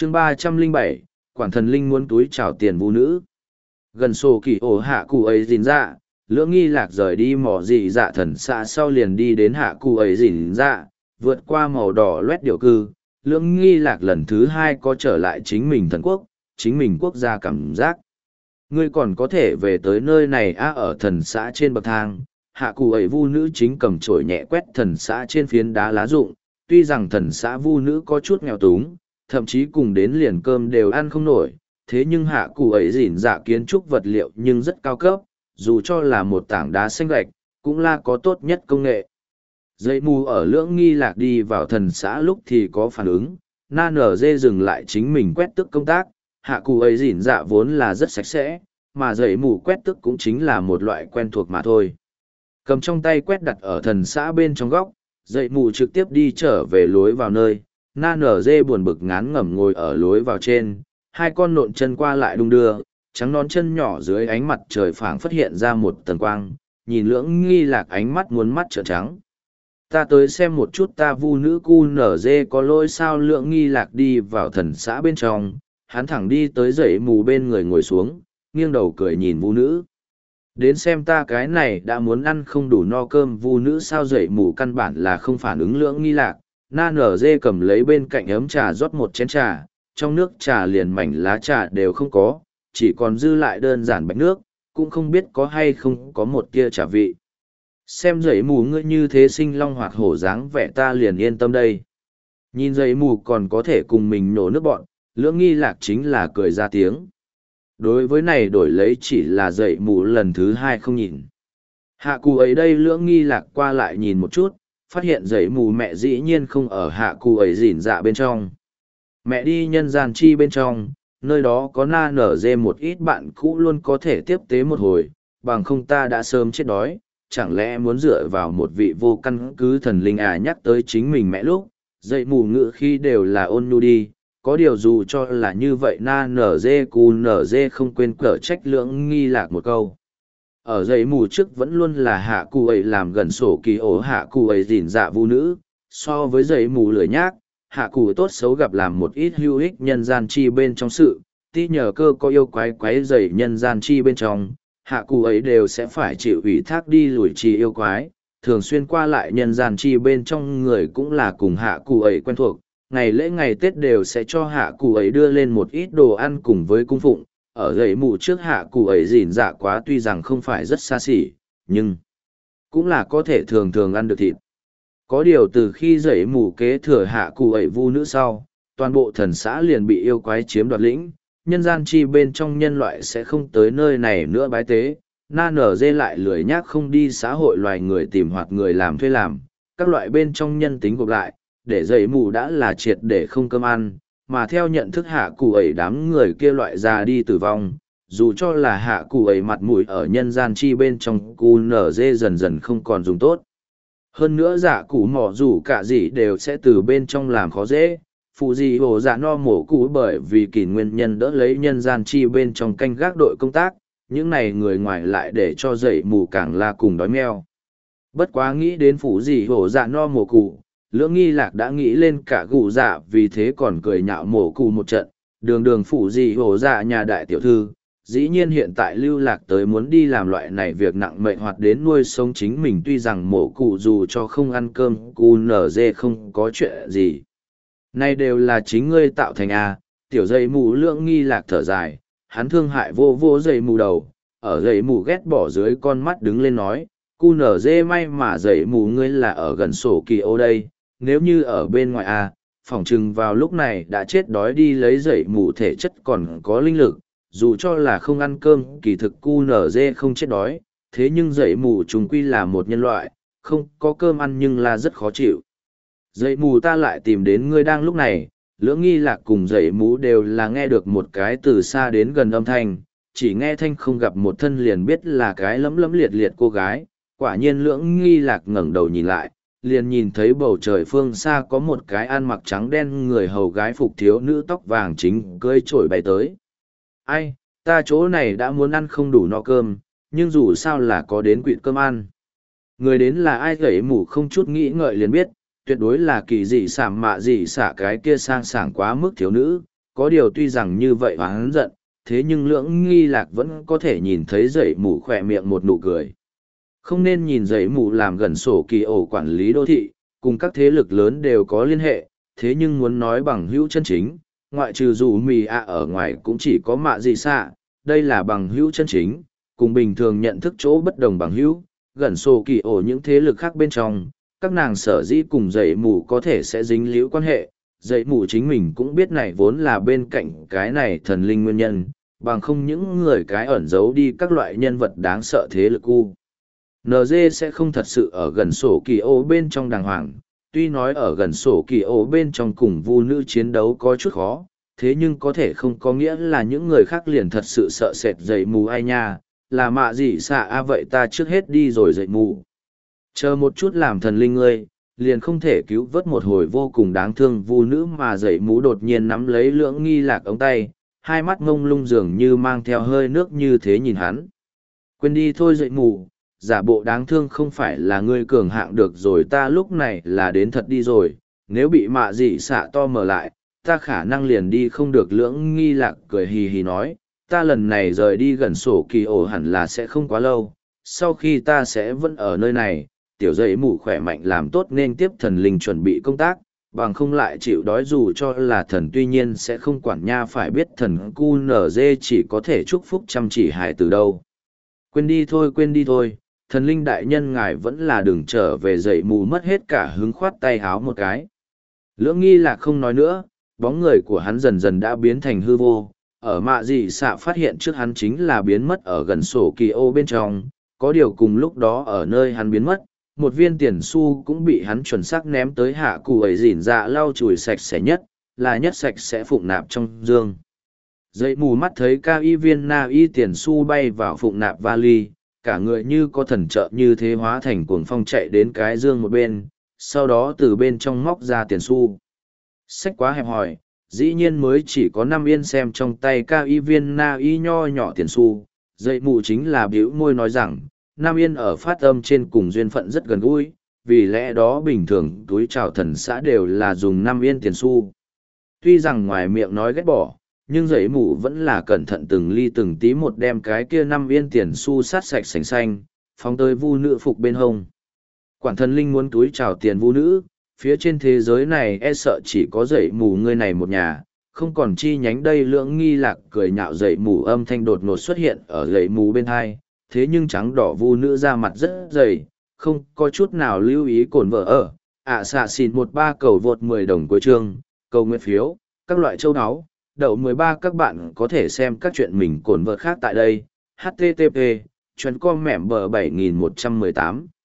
chương 307, quản thần linh muốn túi trào tiền vũ nữ. Gần sổ kỳ ổ hạ cụ ấy dìn dạ, lưỡng nghi lạc rời đi mỏ dị dạ thần xã sau liền đi đến hạ cụ ấy dìn dạ, vượt qua màu đỏ loét điệu cư. Lưỡng nghi lạc lần thứ hai có trở lại chính mình thần quốc, chính mình quốc gia cảm giác. Ngươi còn có thể về tới nơi này ở thần xã trên bậc thang. Hạ cụ ấy vu nữ chính cầm chổi nhẹ quét thần xã trên phiến đá lá rụng. Tuy rằng thần xã vu nữ có chút nghèo túng, thậm chí cùng đến liền cơm đều ăn không nổi, thế nhưng hạ cụ ấy dỉn dạ kiến trúc vật liệu nhưng rất cao cấp, dù cho là một tảng đá xanh gạch, cũng là có tốt nhất công nghệ. Dây mù ở lưỡng nghi lạc đi vào thần xã lúc thì có phản ứng, na nở dê dừng lại chính mình quét tức công tác, hạ cụ ấy dỉn dạ vốn là rất sạch sẽ, mà dây mù quét tức cũng chính là một loại quen thuộc mà thôi. Cầm trong tay quét đặt ở thần xã bên trong góc, dây mù trực tiếp đi trở về lối vào nơi, na nở dê buồn bực ngán ngẩm ngồi ở lối vào trên, hai con nộn chân qua lại đung đưa, trắng nón chân nhỏ dưới ánh mặt trời phảng phất hiện ra một tầng quang, nhìn lưỡng nghi lạc ánh mắt muốn mắt trợn trắng. Ta tới xem một chút ta vu nữ cu nở dê có lỗi sao. Lưỡng nghi lạc đi vào thần xã bên trong, hắn thẳng đi tới dãy mù bên người ngồi xuống, nghiêng đầu cười nhìn vu nữ. Đến xem ta cái này đã muốn ăn không đủ no cơm vu nữ sao. Dãy mù căn bản là không phản ứng lưỡng nghi lạc, na nở dê cầm lấy bên cạnh ấm trà rót một chén trà, trong nước trà liền mảnh lá trà đều không có, chỉ còn dư lại đơn giản bạch nước, cũng không biết có hay không có một tia trà vị. Xem giấy mù ngươi như thế sinh long hoạt hổ dáng vẻ ta liền yên tâm đây. Nhìn giấy mù còn có thể cùng mình nổ nước bọn, lưỡng nghi lạc chính là cười ra tiếng. Đối với này đổi lấy chỉ là giấy mù lần thứ hai không nhìn. Hạ cụ ấy đây lưỡng nghi lạc qua lại nhìn một chút, phát hiện giấy mù mẹ dĩ nhiên không ở hạ cụ ấy dỉn dạ bên trong. Mẹ đi nhân gian chi bên trong, nơi đó có na nở dê một ít bạn cũ luôn có thể tiếp tế một hồi, bằng không ta đã sớm chết đói, chẳng lẽ muốn dựa vào một vị vô căn cứ thần linh nhắc tới chính mình mẹ lúc, dậy mù ngự khi đều là ôn nhu đi, có điều dù cho là như vậy na nở dê cu nở dê không quên cở trách lưỡng nghi lạc một câu. Ở dậy mù trước vẫn luôn là hạ cụ ấy làm gần sổ kỳ ổ hạ cụ ấy dỉn dạ vu nữ, so với dậy mù lười nhác, hạ cụ tốt xấu gặp làm một ít hữu ích nhân gian chi bên trong sự, tí nhờ cơ có yêu quái dày nhân gian chi bên trong, hạ cụ ấy đều sẽ phải chịu ủy thác đi lùi trì yêu quái, thường xuyên qua lại nhân gian chi bên trong người cũng là cùng hạ cụ ấy quen thuộc, ngày lễ ngày Tết đều sẽ cho hạ cụ ấy đưa lên một ít đồ ăn cùng với cung phụng, ở gầy mù trước hạ cụ ấy dỉn dạ quá tuy rằng không phải rất xa xỉ, nhưng cũng là có thể thường thường ăn được thịt. Có điều từ khi dãy mù kế thừa hạ cụ ấy vu nữ sau, toàn bộ thần xã liền bị yêu quái chiếm đoạt lĩnh, nhân gian chi bên trong nhân loại sẽ không tới nơi này nữa bái tế, na nở dê lại lười nhác không đi xã hội loài người tìm hoặc người làm thuê làm, các loại bên trong nhân tính gộp lại, để dãy mù đã là triệt để không cơm ăn, mà theo nhận thức hạ cụ ấy đám người kia loại già đi tử vong, dù cho là hạ cụ ấy mặt mũi ở nhân gian chi bên trong cu nở dê dần dần không còn dùng tốt. Hơn nữa giả cụ mỏ dù cả gì đều sẽ từ bên trong làm khó dễ, phụ gì hồ giả no mổ cụ bởi vì kỷ nguyên nhân đỡ lấy nhân gian chi bên trong canh gác đội công tác, những này người ngoài lại để cho dậy mù càng là cùng đói meo. Bất quá nghĩ đến phụ gì hồ giả no mổ cụ, lưỡng nghi lạc đã nghĩ lên cả gù dạ vì thế còn cười nhạo mổ cụ một trận, đường đường phụ gì hồ giả nhà đại tiểu thư. Dĩ nhiên hiện tại lưu lạc tới muốn đi làm loại này việc nặng mệnh hoặc đến nuôi sống chính mình tuy rằng mổ cụ dù cho không ăn cơm cu nở dê không có chuyện gì. Này đều là chính ngươi tạo thành tiểu dây mù lưỡng nghi lạc thở dài, hắn thương hại vô vô dây mù đầu, ở dây mù ghét bỏ dưới con mắt đứng lên nói, cu nở dê may mà dây mù ngươi là ở gần sổ kỳ ô đây, nếu như ở bên ngoài phỏng chừng vào lúc này đã chết đói đi lấy dây mù thể chất còn có linh lực. Dù cho là không ăn cơm kỳ thực cu nở dê không chết đói, thế nhưng dậy mù chúng quy là một nhân loại, không có cơm ăn nhưng là rất khó chịu. Dậy mù ta lại tìm đến ngươi đang lúc này, lưỡng nghi lạc cùng dậy mù đều là nghe được một cái từ xa đến gần âm thanh, chỉ nghe thanh không gặp một thân liền biết là cái lấm lấm liệt liệt cô gái, quả nhiên lưỡng nghi lạc ngẩng đầu nhìn lại, liền nhìn thấy bầu trời phương xa có một cái ăn mặc trắng đen người hầu gái phục thiếu nữ tóc vàng chính cưỡi trổi bay tới. Ai, ta chỗ này đã muốn ăn không đủ no cơm, nhưng dù sao là có đến quỵt cơm ăn. Người đến là ai gãy mù không chút nghĩ ngợi liền biết, tuyệt đối là kỳ dị sảm mạ dị xả cái kia sang sảng quá mức thiếu nữ, có điều tuy rằng như vậy oán giận, thế nhưng lưỡng nghi lạc vẫn có thể nhìn thấy dậy mù khỏe miệng một nụ cười. Không nên nhìn dậy mù làm gần sổ kỳ ổ quản lý đô thị, cùng các thế lực lớn đều có liên hệ, thế nhưng muốn nói bằng hữu chân chính, ngoại trừ dù mì ạ ở ngoài cũng chỉ có mạ gì xạ, đây là bằng hữu chân chính, cùng bình thường nhận thức chỗ bất đồng bằng hữu, gần sổ kỳ ổ những thế lực khác bên trong, các nàng sở dĩ cùng dậy mù có thể sẽ dính líu quan hệ, dậy mù chính mình cũng biết này vốn là bên cạnh cái này thần linh nguyên nhân, bằng không những người cái ẩn giấu đi các loại nhân vật đáng sợ thế lực u. NG sẽ không thật sự ở gần sổ kỳ ô bên trong đàng hoàng, tuy nói ở gần sổ kỳ ô bên trong cùng vu nữ chiến đấu có chút khó, thế nhưng có thể không có nghĩa là những người khác liền thật sự sợ sệt dậy mù ai nha, là mạ gì xạ a vậy ta trước hết đi rồi dậy mù. Chờ một chút làm thần linh ngươi, liền không thể cứu vớt một hồi vô cùng đáng thương vu nữ mà dậy mũ đột nhiên nắm lấy lưỡng nghi lạc ống tay, hai mắt ngông lung dường như mang theo hơi nước như thế nhìn hắn. Quên đi thôi dậy mù, giả bộ đáng thương không phải là ngươi cường hạng được rồi, ta lúc này là đến thật đi rồi, nếu bị mạ dị xạ to mở lại, ta khả năng liền đi không được. Lưỡng nghi lạc cười hì hì nói, ta lần này rời đi gần sổ kỳ ổ hẳn là sẽ không quá lâu, sau khi ta sẽ vẫn ở nơi này, tiểu dậy mù khỏe mạnh làm tốt nên tiếp thần linh chuẩn bị công tác, bằng không lại chịu đói dù cho là thần, tuy nhiên sẽ không quản nha, phải biết thần cu nở dê chỉ có thể chúc phúc chăm chỉ hài từ đâu. Quên đi thôi, thần linh đại nhân ngài vẫn là đừng trở về. Dậy mù mất hết cả hứng, khoát tay háo một cái. Lưỡng nghi lạc không nói nữa, bóng người của hắn dần dần đã biến thành hư vô, ở mạ dị xạ phát hiện trước hắn chính là biến mất ở gần sổ kỳ ô bên trong, có điều cùng lúc đó ở nơi hắn biến mất, một viên tiền xu cũng bị hắn chuẩn xác ném tới hạ cụ ấy dỉn dạ lau chùi sạch sẽ nhất, là nhất sạch sẽ phụng nạp trong dương. Dậy mù mắt thấy ca y viên na y tiền xu bay vào phụng nạp vali, cả người như có thần trợ như thế hóa thành cuồng phong chạy đến cái dương một bên, sau đó từ bên trong móc ra tiền xu. Sách quá hẹp hòi, dĩ nhiên mới chỉ có 5 yên, xem trong tay ca y viên na y nho nhỏ tiền xu. Dậy mù chính là biểu môi nói rằng, 5 yên ở phát âm trên cùng duyên phận rất gần gũi, vì lẽ đó bình thường túi chào thần xã đều là dùng 5 yên tiền xu. Tuy rằng ngoài miệng nói ghét bỏ, nhưng dậy mù vẫn là cẩn thận từng ly từng tí một đem cái kia 5 yên tiền xu sát sạch sành xanh, phóng tới vu nữ phục bên hông. Quản thần linh muốn túi chào tiền vu nữ, phía trên thế giới này e sợ chỉ có dậy mù ngươi này một nhà, không còn chi nhánh. Đây lưỡng nghi lạc cười nhạo dậy mù, âm thanh đột ngột xuất hiện ở dậy mù bên hai, thế nhưng trắng đỏ vu nữ ra mặt rất dày, không có chút nào lưu ý cồn vợ ở. Xạ xìn 13 cầu vượt 10 đồng cuối chương, cầu nguyện phiếu, các loại châu áo, đậu 13. Các bạn có thể xem các chuyện mình cồn vợ khác tại đây. http://com mẻm bờ 7118